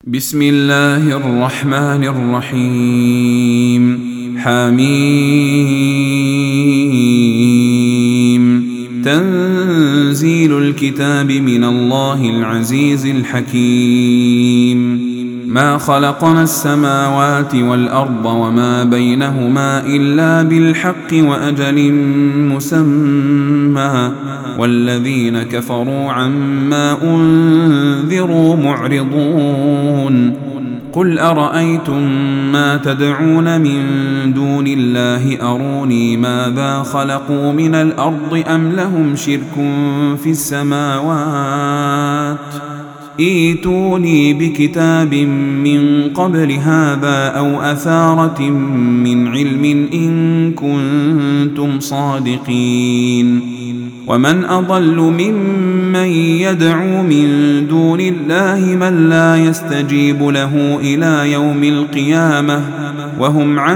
بسم الله الرحمن الرحيم حميم تنزيل الكتاب من الله العزيز الحكيم ما خلقنا السماوات والأرض وما بينهما إلا بالحق وأجل مسمى والذين كفروا عما أنذروا معرضون قل أرأيتم ما تدعون من دون الله أروني ماذا خلقوا من الأرض أم لهم شرك في السماوات ائتوني بكتاب من قبل هذا أو أثارة من علم إن كنتم صادقين ومن أضل ممن يدعو من دون الله من لا يستجيب له إلى يوم القيامة وهم عن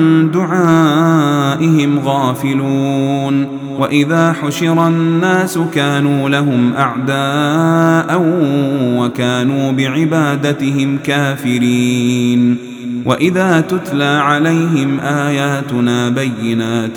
دعائهم غافلون وإذا حشر الناس كانوا لهم أعداء وكانوا بعبادتهم كافرين وإذا تتلى عليهم آياتنا بينات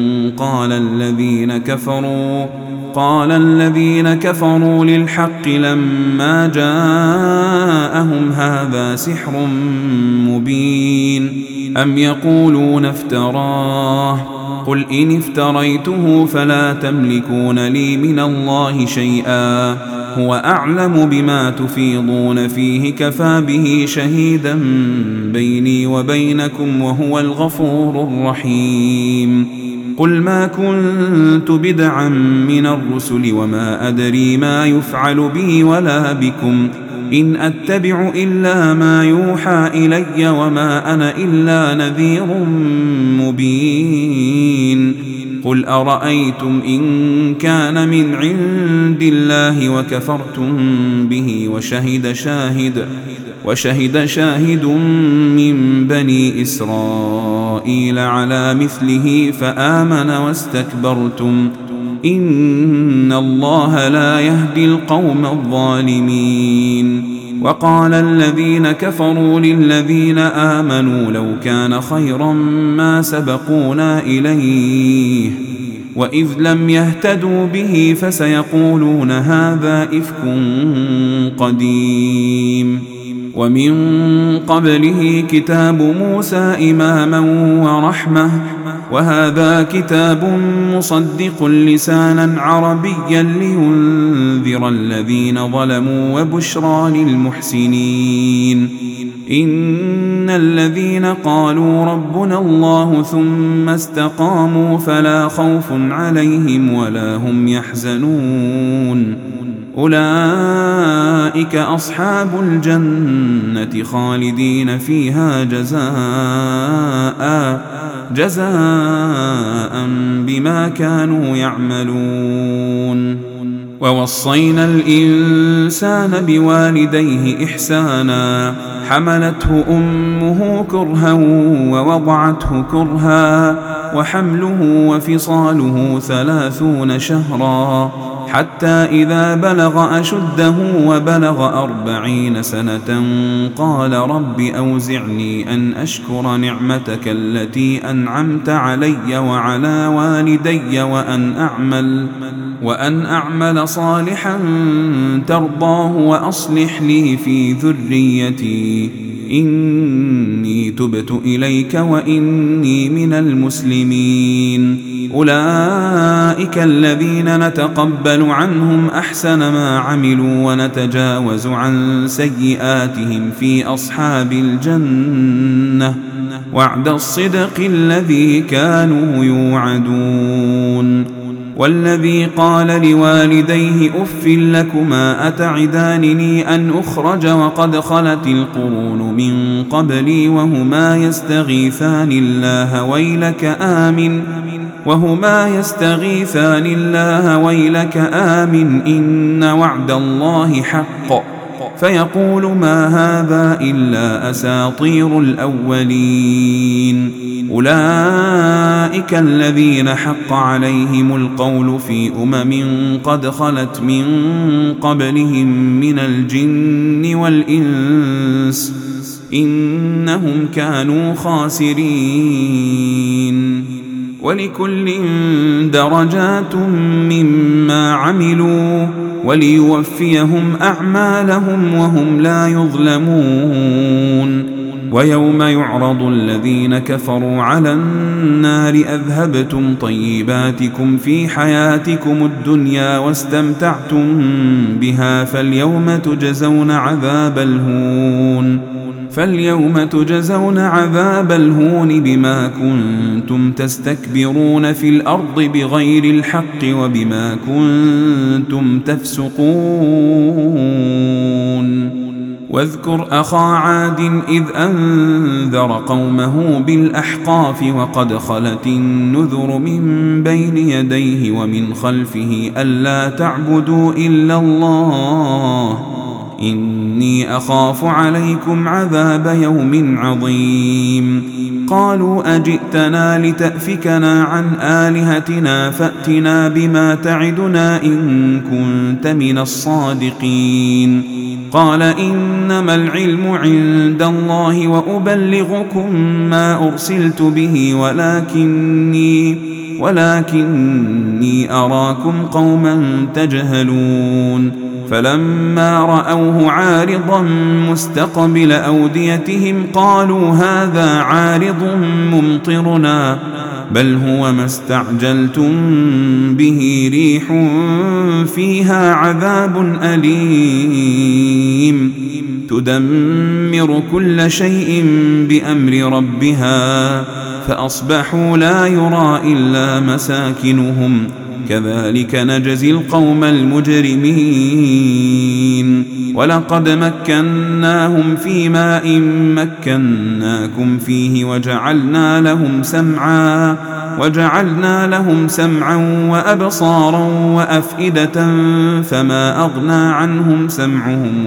قال الذين كفروا للحق لما جاءهم هذا سحر مبين أم يقولون افتراه قل إن افتريته فلا تملكون لي من الله شيئا هو أعلم بما تفيضون فيه كفى به شهيدا بيني وبينكم وهو الغفور الرحيم قل ما كنت بدعا من الرسل وما أدري ما يفعل بي ولا بكم إن أتبع إلا ما يوحى إلي وما أنا إلا نذير مبين قل أرأيتم إن كان من عند الله وكفرتم به وشهد شاهد من بني إسرائيل على مثله فآمن واستكبرتم إن الله لا يهدي القوم الظالمين وقال الذين كفروا للذين آمنوا لو كان خيرا ما سبقونا إليه وإذ لم يهتدوا به فسيقولون هذا إفك قديم ومن قبله كتاب موسى إماما ورحمة وهذا كتاب مصدق لسانا عربيا لينذر الذين ظلموا وبشرى للمحسنين إن الذين قالوا ربنا الله ثم استقاموا فلا خوف عليهم ولا هم يحزنون أولئك أصحاب الجنة خالدين فيها جزاء بما كانوا يعملون ووصينا الإنسان بوالديه إحسانا حملته أمه كرها ووضعته كرها وحمله وفصاله 30 شهرا حتى إذا بلغ أشده وبلغ 40 سنة قال رب أوزعني أن أشكر نعمتك التي أنعمت علي وعلى والدي وأن أعمل صالحا ترضاه وأصلح لي في ذريتي إني تبت إليك وإني من المسلمين أولئك الذين نتقبل عنهم أحسن ما عملوا ونتجاوز عن سيئاتهم في أصحاب الجنة وعد الصدق الذي كانوا يوعدون والذي قال لوالديه أف لكما أتعدانني أن أخرج وقد خلت القرون من قبلي وهما يستغيثان الله ويلك آمن إن وعد الله حق فيقول ما هذا إلا أساطير الأولين. أولئك الذين حق عليهم القول في قد خلت من قبلهم من الجن والإنس إنهم كانوا خاسرين. ولكل درجات مما عملوا وليوفيهم أعمالهم وهم لا يظلمون. ويوم يعرض الذين كفروا على النار أذهبتم طيباتكم في حياتكم الدنيا واستمتعتم بها فاليوم تجزون عذاب الهون بما كنتم تستكبرون في الأرض بغير الحق وبما كنتم تفسقون. واذكر أخا عاد إذ أنذر قومه بالأحقاف وقد خلت النذر من بين يديه ومن خلفه ألا تعبدوا إلا الله إني أخاف عليكم عذاب يوم عظيم. قالوا أجئتنا لتأفكنا عن آلهتنا فأتنا بما تعدنا إن كنت من الصادقين. قال إنما العلم عند الله وأبلغكم ما أرسلت به ولكني أراكم قوما تجهلون. فلما رأوه عارضا مستقبل أوديتهم قالوا هذا عارض ممطرنا بل هو ما استعجلتم به ريح فيها عذاب أليم تدمر كل شيء بأمر ربها فأصبحوا لا يرى إلا مساكنهم كذلك نجزي القوم المجرمين. ولقد مكناهم في ماء مكناكم فيه وجعلنا لهم سمعا وأبصارا وأفئدة فما أغنى عنهم سمعهم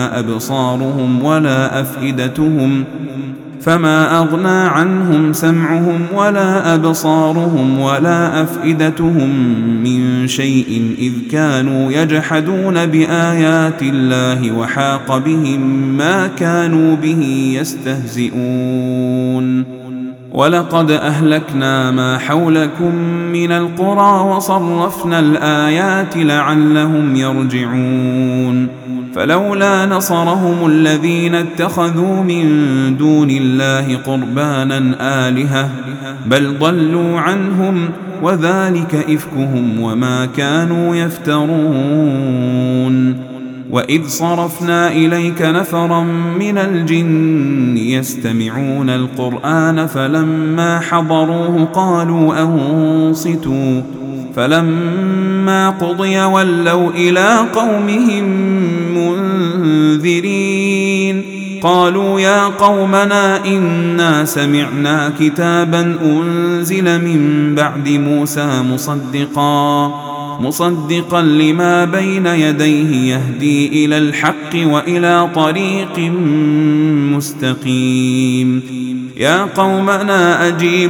ولا أبصارهم ولا أفئدتهم من شيء إذ كانوا يجحدون بآيات الله وحاق بهم ما كانوا به يستهزئون. ولقد أهلكنا ما حولكم من القرى وصرفنا الآيات لعلهم يرجعون. فلولا نصرهم الذين اتخذوا من دون الله قربانا آلهة بل ضلوا عنهم وذلك إفكهم وما كانوا يفترون. وإذ صرفنا إليك نفرا من الجن يستمعون القرآن فلما حضروه قالوا أنصتوا فلما قضي ولوا إلى قومهم منذرين. قالوا يا قومنا إنا سمعنا كتابا أنزل من بعد موسى مصدقا لما بين يديه يهدي إلى الحق وإلى طريق مستقيم. يا قومنا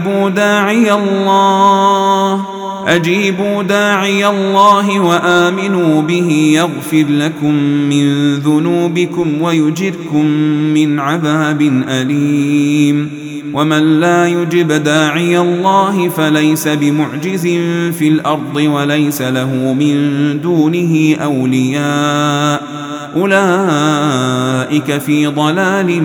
أجيبوا داعي الله وآمنوا به يغفر لكم من ذنوبكم ويجركم من عذاب أليم. ومن لا يجب داعي الله فليس بمعجز في الأرض وليس له من دونه أولياء أولئك في ضلال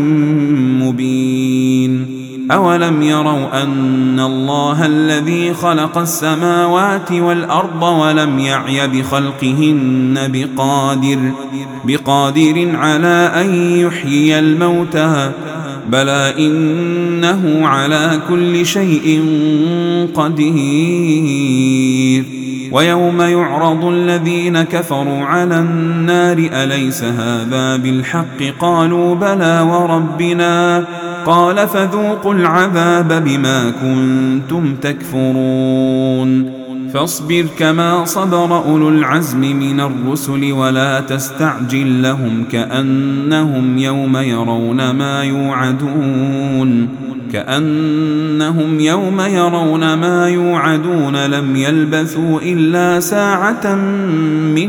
مبين. أولم يروا أن الله الذي خلق السماوات والأرض ولم يعي بخلقهن بقادر على أن يحيي الموتى بلى إنه على كل شيء قدير. ويوم يعرض الذين كفروا على النار أليس هذا بالحق قالوا بلى وربنا قال فذوقوا العذاب بما كنتم تكفرون. فاصبر كما صبر أولو العزم من الرسل ولا تستعجل لهم كأنهم يوم يرون ما يوعدون لم يلبثوا إلا ساعة من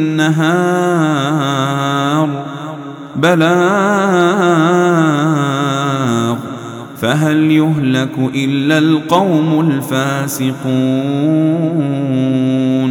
نهار بلاغ فهل يهلك إلا القوم الفاسقون